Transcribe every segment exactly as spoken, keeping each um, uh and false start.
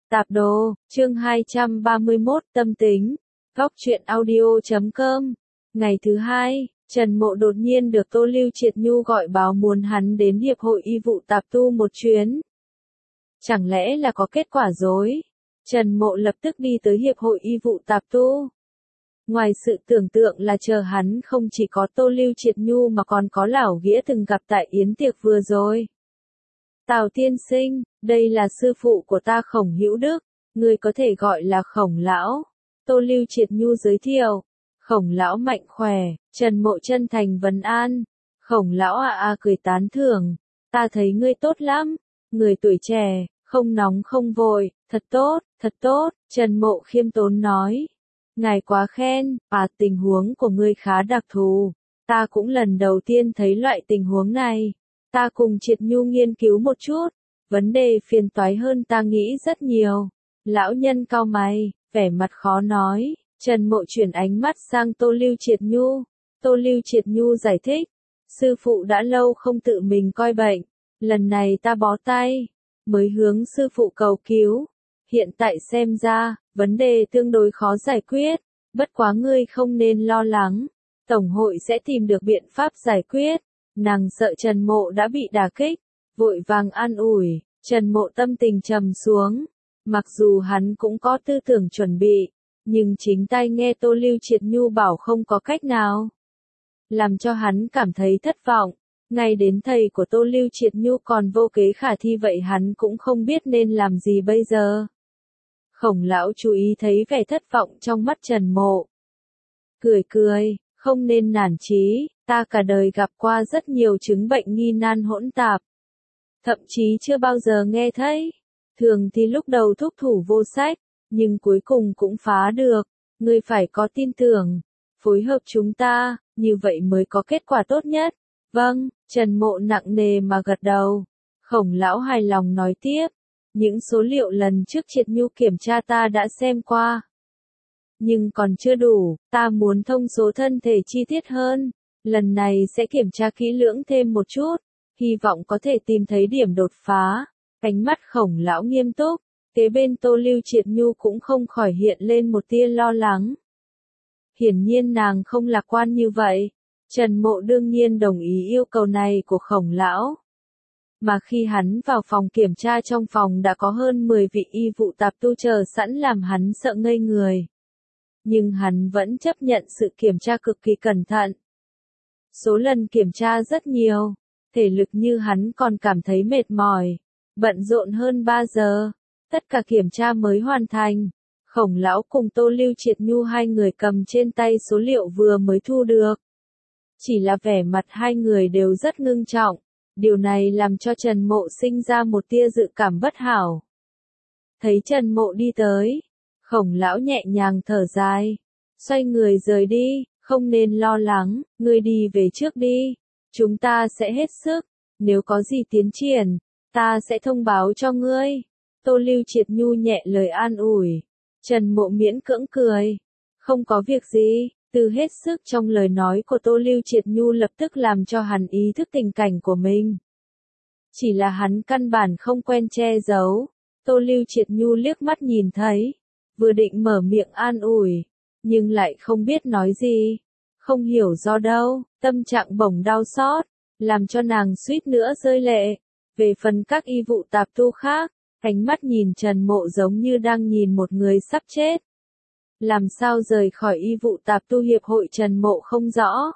Tạp đồ, chương hai trăm ba mươi mốt, tâm tính. Góc truyện audio chấm com. Ngày thứ hai, Trần Mộ đột nhiên được Tô Lưu Triệt Nhu gọi báo muốn hắn đến Hiệp hội Y vụ Tạp tu một chuyến. Chẳng lẽ là có kết quả rối? Trần Mộ lập tức đi tới Hiệp hội Y vụ Tạp tu. Ngoài sự tưởng tượng là chờ hắn không chỉ có Tô Lưu Triệt Nhu mà còn có Lão Nghĩa từng gặp tại yến tiệc vừa rồi. Tào tiên sinh, đây là sư phụ của ta Khổng Hữu Đức, người có thể gọi là Khổng lão. Tô Lưu Triệt Nhu giới thiệu. Khổng lão mạnh khỏe, Trần Mộ chân thành vấn an. Khổng lão à à cười tán thưởng, ta thấy ngươi tốt lắm, người tuổi trẻ, không nóng không vội, thật tốt, thật tốt. Trần Mộ khiêm tốn nói. Ngài quá khen, à tình huống của ngươi khá đặc thù, ta cũng lần đầu tiên thấy loại tình huống này. Ta cùng Triệt Nhu nghiên cứu một chút, vấn đề phiền toái hơn ta nghĩ rất nhiều. Lão nhân cau mày, vẻ mặt khó nói. Trần Mộ chuyển ánh mắt sang Tô Lưu Triệt Nhu. Tô Lưu Triệt Nhu giải thích, sư phụ đã lâu không tự mình coi bệnh, lần này ta bó tay, mới hướng sư phụ cầu cứu. Hiện tại xem ra, vấn đề tương đối khó giải quyết, bất quá ngươi không nên lo lắng, Tổng hội sẽ tìm được biện pháp giải quyết. Nàng sợ Trần Mộ đã bị đả kích, vội vàng an ủi. Trần Mộ tâm tình trầm xuống, mặc dù hắn cũng có tư tưởng chuẩn bị, nhưng chính tai nghe Tô Lưu Triệt Nhu bảo không có cách nào, làm cho hắn cảm thấy thất vọng. Ngay đến thầy của Tô Lưu Triệt Nhu còn vô kế khả thi vậy hắn cũng không biết nên làm gì bây giờ. Khổng lão chú ý thấy vẻ thất vọng trong mắt Trần Mộ, cười cười, không nên nản chí. Ta cả đời gặp qua rất nhiều chứng bệnh nghi nan hỗn tạp, thậm chí chưa bao giờ nghe thấy. Thường thì lúc đầu thúc thủ vô sách, nhưng cuối cùng cũng phá được. Ngươi phải có tin tưởng, phối hợp chúng ta, như vậy mới có kết quả tốt nhất. Vâng, Trần Mộ nặng nề mà gật đầu. Khổng lão hài lòng nói tiếp, những số liệu lần trước Triệt Nhu kiểm tra ta đã xem qua, nhưng còn chưa đủ, ta muốn thông số thân thể chi tiết hơn. Lần này sẽ kiểm tra kỹ lưỡng thêm một chút, hy vọng có thể tìm thấy điểm đột phá. Ánh mắt Khổng lão nghiêm túc, kế bên Tô Lưu Triệt Nhu cũng không khỏi hiện lên một tia lo lắng. Hiển nhiên nàng không lạc quan như vậy. Trần Mộ đương nhiên đồng ý yêu cầu này của Khổng lão. Mà khi hắn vào phòng kiểm tra, trong phòng đã có hơn mười vị y vụ tạp tu chờ sẵn làm hắn sợ ngây người. Nhưng hắn vẫn chấp nhận sự kiểm tra cực kỳ cẩn thận. Số lần kiểm tra rất nhiều, thể lực như hắn còn cảm thấy mệt mỏi, bận rộn hơn ba giờ, tất cả kiểm tra mới hoàn thành. Khổng lão cùng Tô Lưu Triệt Nhu hai người cầm trên tay số liệu vừa mới thu được. Chỉ là vẻ mặt hai người đều rất ngưng trọng, điều này làm cho Trần Mộ sinh ra một tia dự cảm bất hảo. Thấy Trần Mộ đi tới, Khổng lão nhẹ nhàng thở dài, xoay người rời đi. Không nên lo lắng, ngươi đi về trước đi, chúng ta sẽ hết sức, nếu có gì tiến triển, ta sẽ thông báo cho ngươi. Tô Lưu Triệt Nhu nhẹ lời an ủi. Trần Mộ miễn cưỡng cười, không có việc gì. Từ hết sức trong lời nói của Tô Lưu Triệt Nhu lập tức làm cho hắn ý thức tình cảnh của mình. Chỉ là hắn căn bản không quen che giấu. Tô Lưu Triệt Nhu liếc mắt nhìn thấy, vừa định mở miệng an ủi, nhưng lại không biết nói gì. Không hiểu do đâu, tâm trạng bỗng đau xót, làm cho nàng suýt nữa rơi lệ. Về phần các y vụ tạp tu khác, ánh mắt nhìn Trần Mộ giống như đang nhìn một người sắp chết. Làm sao rời khỏi y vụ tạp tu hiệp hội Trần Mộ không rõ.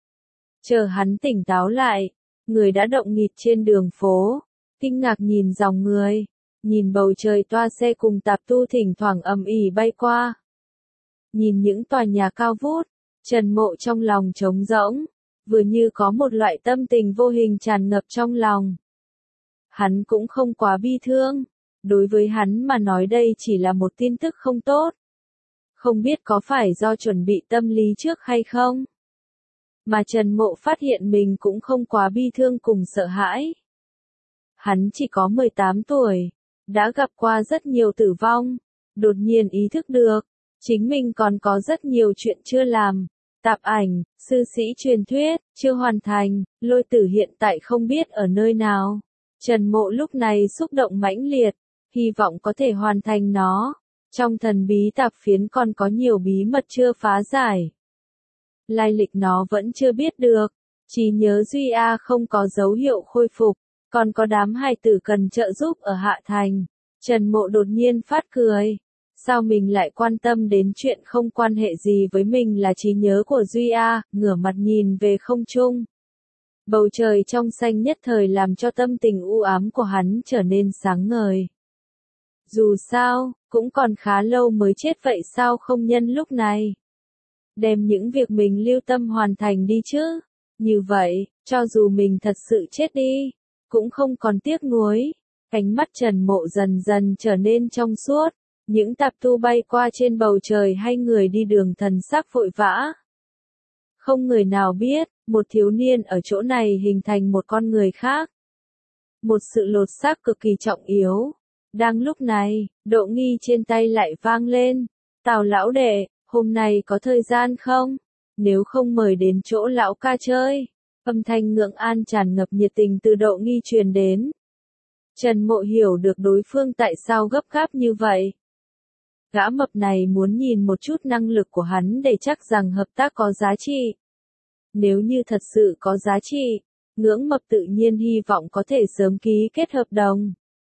Chờ hắn tỉnh táo lại, người đã động nghịt trên đường phố, kinh ngạc nhìn dòng người, nhìn bầu trời toa xe cùng tạp tu thỉnh thoảng ầm ĩ bay qua. Nhìn những tòa nhà cao vút, Trần Mộ trong lòng trống rỗng, vừa như có một loại tâm tình vô hình tràn ngập trong lòng. Hắn cũng không quá bi thương, đối với hắn mà nói đây chỉ là một tin tức không tốt. Không biết có phải do chuẩn bị tâm lý trước hay không? Mà Trần Mộ phát hiện mình cũng không quá bi thương cùng sợ hãi. Hắn chỉ có mười tám tuổi, đã gặp qua rất nhiều tử vong, đột nhiên ý thức được, chính mình còn có rất nhiều chuyện chưa làm. Tạp ảnh, sư sĩ truyền thuyết, chưa hoàn thành, Lôi Tử hiện tại không biết ở nơi nào. Trần Mộ lúc này xúc động mãnh liệt, hy vọng có thể hoàn thành nó. Trong thần bí tạp phiến còn có nhiều bí mật chưa phá giải. Lai lịch nó vẫn chưa biết được. Trí nhớ Duy A không có dấu hiệu khôi phục, còn có đám hài tử cần trợ giúp ở Hạ Thành. Trần Mộ đột nhiên phát cười. Sao mình lại quan tâm đến chuyện không quan hệ gì với mình là trí nhớ của Duy A, ngửa mặt nhìn về không trung. Bầu trời trong xanh nhất thời làm cho tâm tình u ám của hắn trở nên sáng ngời. Dù sao, cũng còn khá lâu mới chết vậy sao không nhân lúc này. Đem những việc mình lưu tâm hoàn thành đi chứ. Như vậy, cho dù mình thật sự chết đi, cũng không còn tiếc nuối. Ánh mắt Trần Mộ dần dần trở nên trong suốt. Những tạp tu bay qua trên bầu trời hay người đi đường thần sắc vội vã. Không người nào biết, một thiếu niên ở chỗ này hình thành một con người khác. Một sự lột xác cực kỳ trọng yếu. Đang lúc này, Độ Nghi trên tay lại vang lên. Tào lão đệ, hôm nay có thời gian không? Nếu không mời đến chỗ lão ca chơi. Âm thanh ngưỡng an tràn ngập nhiệt tình từ Độ Nghi truyền đến. Trần Mộ hiểu được đối phương tại sao gấp gáp như vậy. Gã mập này muốn nhìn một chút năng lực của hắn để chắc rằng hợp tác có giá trị. Nếu như thật sự có giá trị, ngưỡng mập tự nhiên hy vọng có thể sớm ký kết hợp đồng.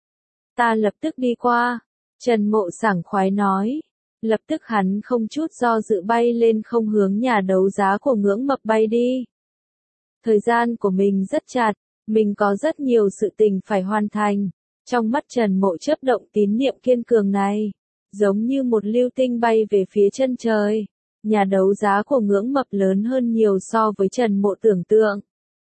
Ta lập tức đi qua. Trần Mộ sảng khoái nói. Lập tức hắn không chút do dự bay lên không hướng nhà đấu giá của ngưỡng mập bay đi. Thời gian của mình rất chặt, mình có rất nhiều sự tình phải hoàn thành. Trong mắt Trần Mộ chớp động tín niệm kiên cường này, giống như một lưu tinh bay về phía chân trời. Nhà đấu giá của ngưỡng mập lớn hơn nhiều so với Trần Mộ tưởng tượng.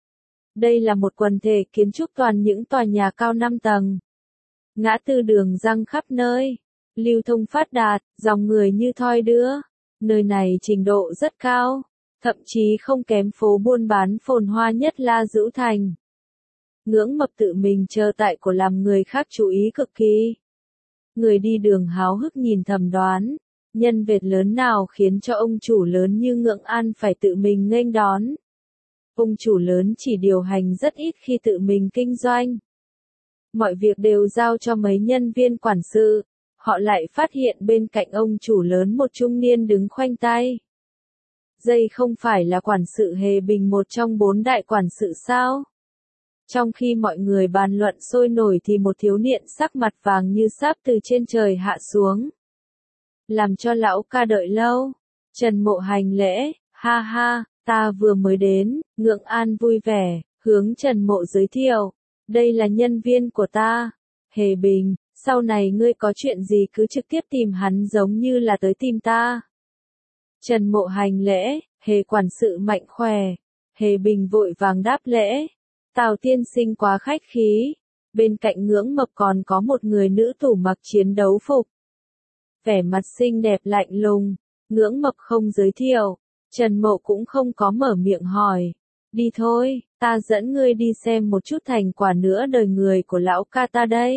Đây là một quần thể kiến trúc toàn những tòa nhà cao năm tầng. Ngã tư đường răng khắp nơi. Lưu thông phát đạt, dòng người như thoi đưa. Nơi này trình độ rất cao, thậm chí không kém phố buôn bán phồn hoa nhất La Dữu Thành. Ngưỡng mập tự mình chờ tại của làm người khác chú ý cực kỳ. Người đi đường háo hức nhìn thầm đoán, nhân vật lớn nào khiến cho ông chủ lớn như Ngưỡng An phải tự mình nghênh đón. Ông chủ lớn chỉ điều hành rất ít khi tự mình kinh doanh. Mọi việc đều giao cho mấy nhân viên quản sự. Họ lại phát hiện bên cạnh ông chủ lớn một trung niên đứng khoanh tay. Đây không phải là quản sự Hề Bình, một trong bốn đại quản sự sao? Trong khi mọi người bàn luận sôi nổi thì một thiếu niên sắc mặt vàng như sáp từ trên trời hạ xuống. Làm cho lão ca đợi lâu. Trần Mộ hành lễ, ha ha, ta vừa mới đến. Ngưỡng An vui vẻ, hướng Trần Mộ giới thiệu. Đây là nhân viên của ta, Hề Bình. Sau này ngươi có chuyện gì cứ trực tiếp tìm hắn giống như là tới tìm ta. Trần Mộ hành lễ, Hề quản sự mạnh khỏe. Hề Bình vội vàng đáp lễ. Tào tiên sinh quá khách khí. Bên cạnh ngưỡng mập còn có một người nữ tủ mặc chiến đấu phục. Vẻ mặt xinh đẹp lạnh lùng. Ngưỡng mập không giới thiệu. Trần Mộ cũng không có mở miệng hỏi. Đi thôi, ta dẫn ngươi đi xem một chút thành quả nữa đời người của lão ca ta đây.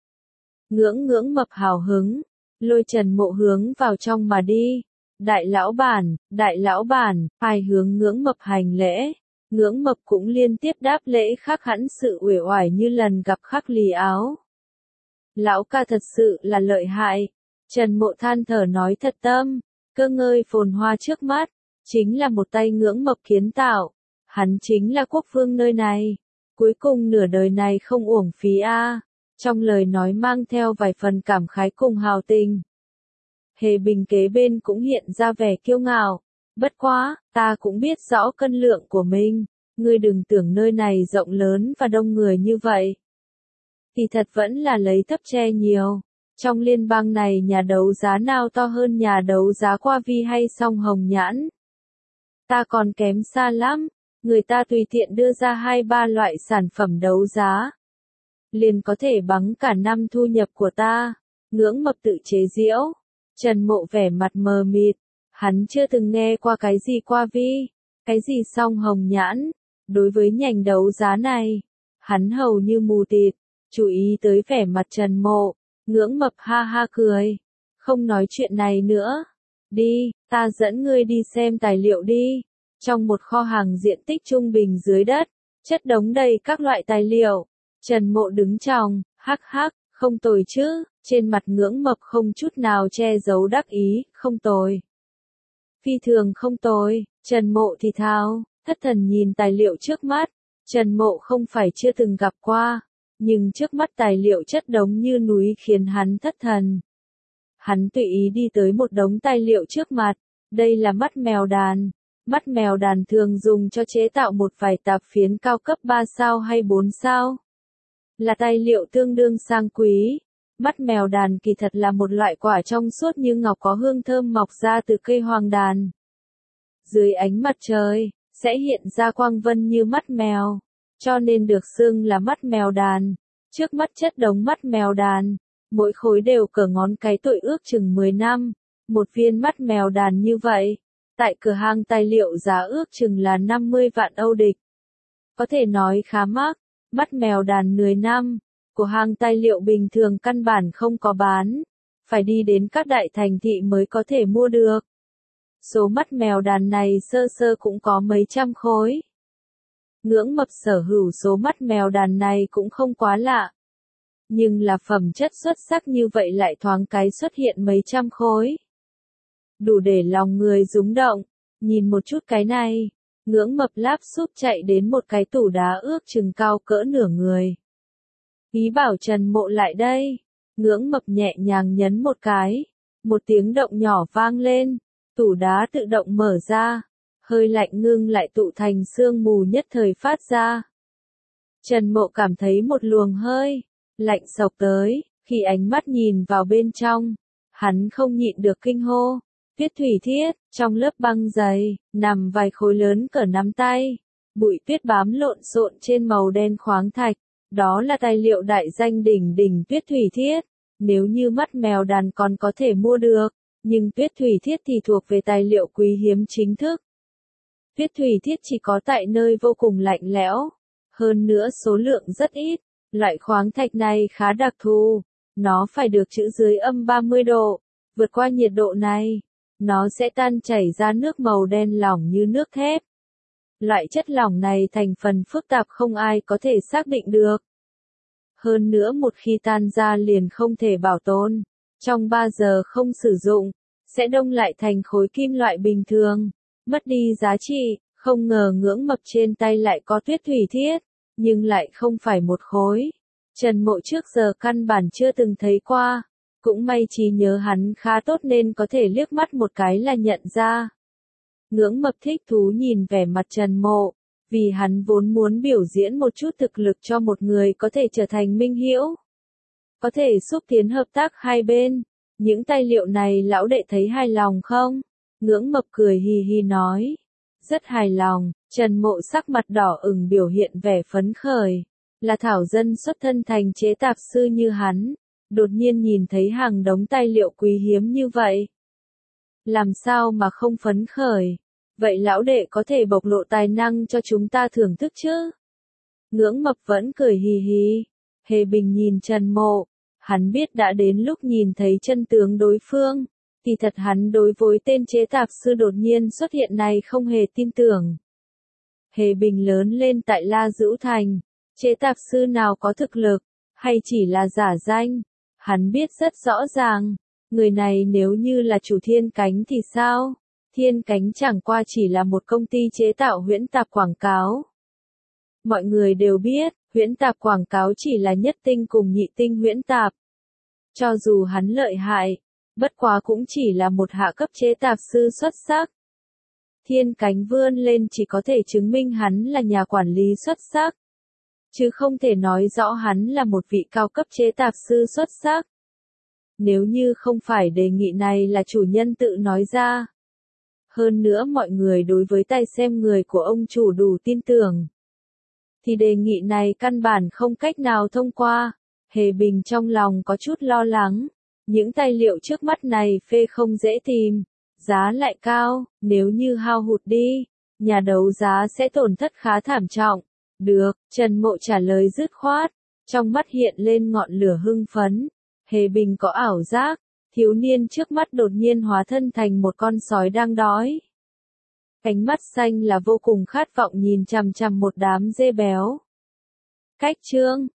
Ngưỡng ngưỡng mập hào hứng, lôi Trần Mộ hướng vào trong mà đi. Đại lão bản, đại lão bản, hai hướng ngưỡng mập hành lễ. Ngưỡng mập cũng liên tiếp đáp lễ khác hẳn sự uể oải như lần gặp khắc lì áo. Lão ca thật sự là lợi hại. Trần Mộ than thở nói thật tâm, cơ ngơi phồn hoa trước mắt, chính là một tay ngưỡng mập kiến tạo. Hắn chính là quốc vương nơi này. Cuối cùng nửa đời này không uổng phí a. Trong lời nói mang theo vài phần cảm khái cùng hào tình. Hề Bình kế bên cũng hiện ra vẻ kiêu ngạo. Bất quá, ta cũng biết rõ cân lượng của mình. Ngươi đừng tưởng nơi này rộng lớn và đông người như vậy. Thì thật vẫn là lấy thấp che nhiều. Trong liên bang này nhà đấu giá nào to hơn nhà đấu giá Qua Vi hay Song Hồng Nhãn? Ta còn kém xa lắm. Người ta tùy tiện đưa ra hai ba loại sản phẩm đấu giá. Liền có thể bằng cả năm thu nhập của ta. Ngưỡng mập tự chế giễu. Trần Mộ vẻ mặt mờ mịt. Hắn chưa từng nghe qua cái gì Qua Vi, cái gì Song Hồng Nhãn. Đối với nhành đấu giá này, hắn hầu như mù tịt. Chú ý tới vẻ mặt Trần Mộ. Ngưỡng mập ha ha cười. Không nói chuyện này nữa. Đi, ta dẫn ngươi đi xem tài liệu đi. Trong một kho hàng diện tích trung bình dưới đất, chất đống đầy các loại tài liệu. Trần Mộ đứng chòng, hắc hắc, Không tồi chứ, trên mặt Ngưỡng Mập không chút nào che giấu đắc ý, không tồi. Phi thường không tồi, Trần Mộ thì thào, thất thần nhìn tài liệu trước mắt. Trần Mộ không phải chưa từng gặp qua, nhưng trước mắt tài liệu chất đống như núi khiến hắn thất thần. Hắn tùy ý đi tới một đống tài liệu trước mặt, đây là mắt mèo đàn. Mắt mèo đàn thường dùng cho chế tạo một vài tạp phiến cao cấp ba sao hay bốn sao. Là tài liệu tương đương sang quý. Mắt mèo đàn kỳ thật là một loại quả trong suốt như ngọc có hương thơm mọc ra từ cây hoàng đàn. Dưới ánh mặt trời, sẽ hiện ra quang vân như mắt mèo, cho nên được xưng là mắt mèo đàn. Trước mắt chất đống mắt mèo đàn, mỗi khối đều cỡ ngón cái tuổi ước chừng mười năm. Một viên mắt mèo đàn như vậy, tại cửa hàng tài liệu giá ước chừng là năm mươi vạn Âu địch. Có thể nói khá mắc, mắt mèo đàn mười năm, của hàng tài liệu bình thường căn bản không có bán, phải đi đến các đại thành thị mới có thể mua được. Số mắt mèo đàn này sơ sơ cũng có mấy trăm khối. Ngưỡng Mập sở hữu số mắt mèo đàn này cũng không quá lạ. Nhưng là phẩm chất xuất sắc như vậy lại thoáng cái xuất hiện mấy trăm khối. Đủ để lòng người rúng động, nhìn một chút cái này. Ngưỡng Mập láp xúp chạy đến một cái tủ đá ước chừng cao cỡ nửa người. Ý bảo Trần Mộ lại đây. Ngưỡng Mập nhẹ nhàng nhấn một cái. Một tiếng động nhỏ vang lên. Tủ đá tự động mở ra. Hơi lạnh ngưng lại tụ thành sương mù nhất thời phát ra. Trần Mộ cảm thấy một luồng hơi lạnh xộc tới. Khi ánh mắt nhìn vào bên trong, hắn không nhịn được kinh hô. Tuyết thủy thiết, trong lớp băng dày, nằm vài khối lớn cỡ nắm tay. Bụi tuyết bám lộn xộn trên màu đen khoáng thạch. Đó là tài liệu đại danh đỉnh đỉnh tuyết thủy thiết. Nếu như mắt mèo đàn còn có thể mua được, nhưng tuyết thủy thiết thì thuộc về tài liệu quý hiếm chính thức. Tuyết thủy thiết chỉ có tại nơi vô cùng lạnh lẽo. Hơn nữa số lượng rất ít. Loại khoáng thạch này khá đặc thù. Nó phải được trữ dưới âm ba mươi độ. Vượt qua nhiệt độ này, nó sẽ tan chảy ra nước màu đen lỏng như nước thép. Loại chất lỏng này thành phần phức tạp không ai có thể xác định được. Hơn nữa một khi tan ra liền không thể bảo tồn. Trong ba giờ không sử dụng, sẽ đông lại thành khối kim loại bình thường. Mất đi giá trị, không ngờ Ngưỡng Mập trên tay lại có tuyết thủy thiết, nhưng lại không phải một khối. Trần Mộ trước giờ căn bản chưa từng thấy qua. Cũng may trí nhớ hắn khá tốt nên có thể liếc mắt một cái là nhận ra. Ngưỡng Mập thích thú nhìn vẻ mặt Trần Mộ, vì hắn vốn muốn biểu diễn một chút thực lực cho một người có thể trở thành minh hữu. Có thể xúc tiến hợp tác hai bên. Những tài liệu này lão đệ thấy hài lòng không? Ngưỡng Mập cười hì hì nói. Rất hài lòng. Trần Mộ sắc mặt đỏ ửng biểu hiện vẻ phấn khởi. Là thảo dân xuất thân thành chế tạp sư như hắn. Đột nhiên nhìn thấy hàng đống tài liệu quý hiếm như vậy. Làm sao mà không phấn khởi? Vậy lão đệ có thể bộc lộ tài năng cho chúng ta thưởng thức chứ? Ngưỡng Mập vẫn cười hì hì. Hề Bình nhìn Trần Mộ. Hắn biết đã đến lúc nhìn thấy chân tướng đối phương. Thì thật hắn đối với tên chế tạp sư đột nhiên xuất hiện này không hề tin tưởng. Hề Bình lớn lên tại La Dữu Thành. Chế tạp sư nào có thực lực, hay chỉ là giả danh? Hắn biết rất rõ ràng, người này nếu như là chủ Thiên Cánh thì sao? Thiên Cánh chẳng qua chỉ là một công ty chế tạo huyễn tạp quảng cáo. Mọi người đều biết, huyễn tạp quảng cáo chỉ là nhất tinh cùng nhị tinh huyễn tạp. Cho dù hắn lợi hại, bất quá cũng chỉ là một hạ cấp chế tạp sư xuất sắc. Thiên Cánh vươn lên chỉ có thể chứng minh hắn là nhà quản lý xuất sắc, chứ không thể nói rõ hắn là một vị cao cấp chế tạp sư xuất sắc. Nếu như không phải đề nghị này là chủ nhân tự nói ra. Hơn nữa mọi người đối với tài xem người của ông chủ đủ tin tưởng, thì đề nghị này căn bản không cách nào thông qua. Hề Bình trong lòng có chút lo lắng. Những tài liệu trước mắt này phê không dễ tìm, giá lại cao, nếu như hao hụt đi, nhà đấu giá sẽ tổn thất khá thảm trọng. Được, Trần Mộ trả lời dứt khoát, trong mắt hiện lên ngọn lửa hưng phấn. Hề Bình có ảo giác, thiếu niên trước mắt đột nhiên hóa thân thành một con sói đang đói. Cánh mắt xanh là vô cùng khát vọng nhìn chằm chằm một đám dê béo. Cách chương